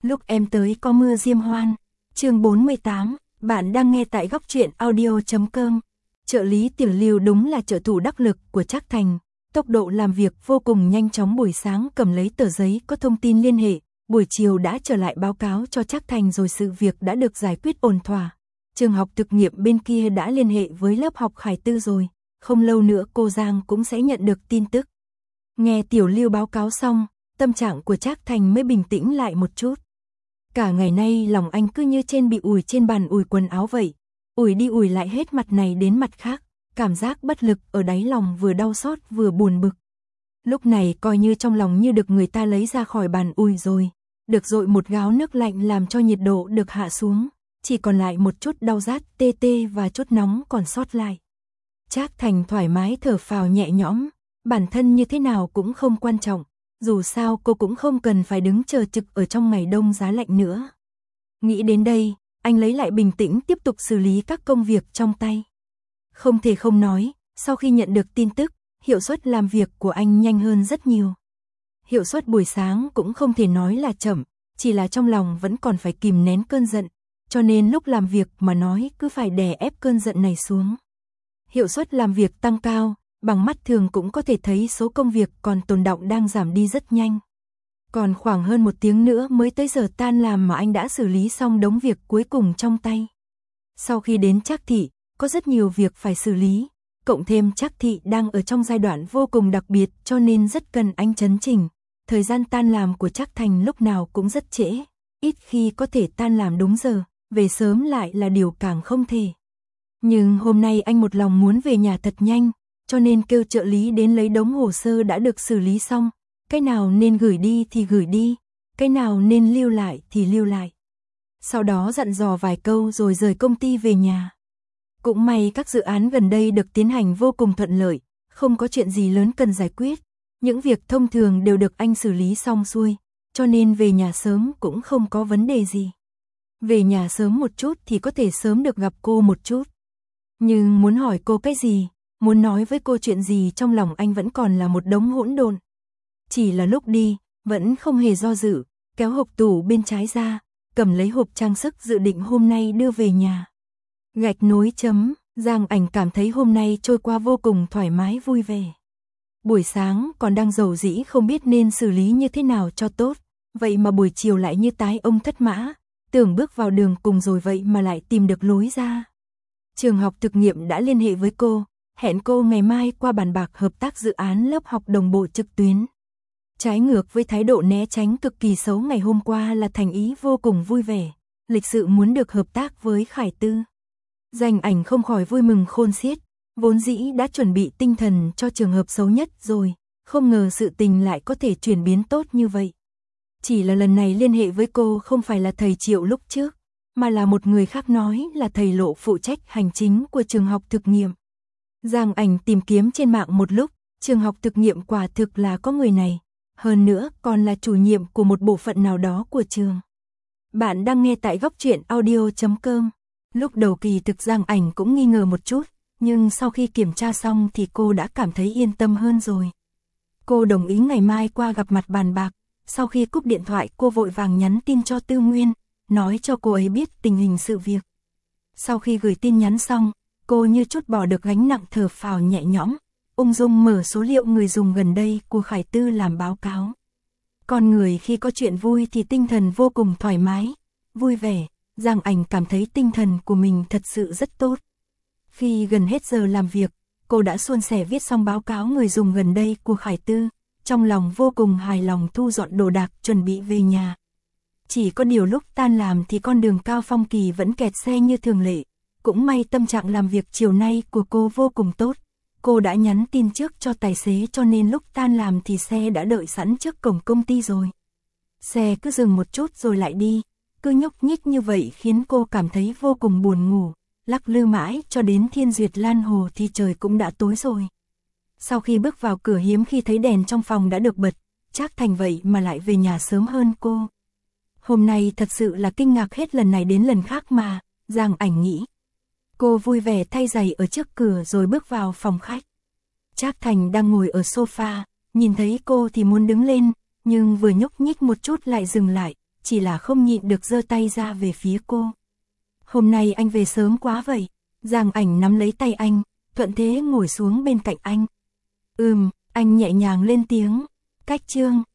Lúc em tới có mưa diêm hoan. Chương 48, bạn đang nghe tại góc truyện audio.com. Trợ lý Tiểu Lưu đúng là trợ thủ đắc lực của Trác Thành, tốc độ làm việc vô cùng nhanh chóng, buổi sáng cầm lấy tờ giấy có thông tin liên hệ, buổi chiều đã trở lại báo cáo cho Trác Thành rồi, sự việc đã được giải quyết ổn thỏa. Trường học thực nghiệm bên kia đã liên hệ với lớp học Khải Tư rồi, không lâu nữa cô Giang cũng sẽ nhận được tin tức. Nghe Tiểu Lưu báo cáo xong, tâm trạng của Trác Thành mới bình tĩnh lại một chút. Cả ngày nay lòng anh cứ như bị ủi trên bàn ủi quần áo vậy, ủi đi ủi lại hết mặt này đến mặt khác, cảm giác bất lực ở đáy lòng vừa đau xót vừa buồn bực. Lúc này coi như trong lòng như được người ta lấy ra khỏi bàn ủi rồi, được dội một gáo nước lạnh làm cho nhiệt độ được hạ xuống, chỉ còn lại một chút đau rát tê tê và chút nóng còn sót lại. Trác Thành thoải mái thở phào nhẹ nhõm, bản thân như thế nào cũng không quan trọng. Dù sao cô cũng không cần phải đứng chờ trực ở trong ngày đông giá lạnh nữa. Nghĩ đến đây, anh lấy lại bình tĩnh tiếp tục xử lý các công việc trong tay. Không thể không nói, sau khi nhận được tin tức, hiệu suất làm việc của anh nhanh hơn rất nhiều. Hiệu suất buổi sáng cũng không thể nói là chậm, chỉ là trong lòng vẫn còn phải kìm nén cơn giận, cho nên lúc làm việc mà nói cứ phải đè ép cơn giận này xuống. Hiệu suất làm việc tăng cao, bằng mắt thường cũng có thể thấy số công việc còn tồn đọng đang giảm đi rất nhanh. Còn khoảng hơn 1 tiếng nữa mới tới giờ tan làm mà anh đã xử lý xong đống việc cuối cùng trong tay. Sau khi đến Trác Thị, có rất nhiều việc phải xử lý, cộng thêm Trác Thị đang ở trong giai đoạn vô cùng đặc biệt cho nên rất cần anh chấn chỉnh. Thời gian tan làm của Trác Thành lúc nào cũng rất trễ, ít khi có thể tan làm đúng giờ, về sớm lại là điều càng không thể. Nhưng hôm nay anh một lòng muốn về nhà thật nhanh, cho nên kêu trợ lý đến lấy đống hồ sơ đã được xử lý xong, cái nào nên gửi đi thì gửi đi, cái nào nên lưu lại thì lưu lại. Sau đó dặn dò vài câu rồi rời công ty về nhà. Cũng may các dự án gần đây được tiến hành vô cùng thuận lợi, không có chuyện gì lớn cần giải quyết, những việc thông thường đều được anh xử lý xong xuôi, cho nên về nhà sớm cũng không có vấn đề gì. Về nhà sớm một chút thì có thể sớm được gặp cô một chút. Nhưng muốn hỏi cô cái gì, muốn nói với cô chuyện gì trong lòng anh vẫn còn là một đống hỗn độn. Chỉ là lúc đi, vẫn không hề do dự, kéo hộp tủ bên trái ra, cầm lấy hộp trang sức dự định hôm nay đưa về nhà. Gạch nối chấm, Giang Ảnh cảm thấy hôm nay trôi qua vô cùng thoải mái vui vẻ. Buổi sáng còn đang rầu rĩ không biết nên xử lý như thế nào cho tốt, vậy mà buổi chiều lại như tái ông thất mã, tưởng bước vào đường cùng rồi vậy mà lại tìm được lối ra. Trường học thực nghiệm đã liên hệ với cô, hẹn cô ngày mai qua bàn bạc hợp tác dự án lớp học đồng bộ trực tuyến. Trái ngược với thái độ né tránh cực kỳ xấu ngày hôm qua là thành ý vô cùng vui vẻ, lịch sự muốn được hợp tác với Khải Tư. Giang Ảnh không khỏi vui mừng khôn xiết, vốn dĩ đã chuẩn bị tinh thần cho trường hợp xấu nhất rồi, không ngờ sự tình lại có thể chuyển biến tốt như vậy. Chỉ là lần này liên hệ với cô không phải là thầy Triệu lúc trước, mà là một người khác, nói là thầy Lộ phụ trách hành chính của trường học thực nghiệm. Giang Ảnh tìm kiếm trên mạng một lúc, trường học thực nghiệm quả thực là có người này, hơn nữa còn là chủ nhiệm của một bộ phận nào đó của trường. Bạn đang nghe tại góc truyện audio.com. Lúc đầu kỳ thực Giang Ảnh cũng nghi ngờ một chút, nhưng sau khi kiểm tra xong thì cô đã cảm thấy yên tâm hơn rồi. Cô đồng ý ngày mai qua gặp mặt bàn bạc, sau khi cúp điện thoại cô vội vàng nhắn tin cho Tư Nguyên, nói cho cô ấy biết tình hình sự việc. Sau khi gửi tin nhắn xong, cô như chút bỏ được gánh nặng, thở phào nhẹ nhõm, ung dung mở số liệu người dùng gần đây của Khải Tư làm báo cáo. Con người khi có chuyện vui thì tinh thần vô cùng thoải mái, vui vẻ. Giang Ảnh cảm thấy tinh thần của mình thật sự rất tốt. Khi gần hết giờ làm việc, cô đã suôn sẻ viết xong báo cáo người dùng gần đây của Khải Tư, trong lòng vô cùng hài lòng thu dọn đồ đạc chuẩn bị về nhà. Chỉ có điều lúc tan làm thì con đường Cao Phong Kỳ vẫn kẹt xe như thường lệ, cũng may tâm trạng làm việc chiều nay của cô vô cùng tốt. Cô đã nhắn tin trước cho tài xế cho nên lúc tan làm thì xe đã đợi sẵn trước cổng công ty rồi. Xe cứ dừng một chút rồi lại đi, cứ nhúc nhích như vậy khiến cô cảm thấy vô cùng buồn ngủ, lắc lư mãi cho đến Thiên Duyệt Lan Hồ thì trời cũng đã tối rồi. Sau khi bước vào cửa hiếm khi thấy đèn trong phòng đã được bật, Trác Thành vậy mà lại về nhà sớm hơn cô. Hôm nay thật sự là kinh ngạc hết lần này đến lần khác mà, Giang Ảnh nghĩ. Cô vui vẻ thay giày ở trước cửa rồi bước vào phòng khách. Trác Thành đang ngồi ở sofa, nhìn thấy cô thì muốn đứng lên, nhưng vừa nhúc nhích một chút lại dừng lại, chỉ là không nhịn được giơ tay ra về phía cô. Hôm nay anh về sớm quá vậy. Giang Ảnh nắm lấy tay anh, thuận thế ngồi xuống bên cạnh anh. Anh nhẹ nhàng lên tiếng. Cách Trương,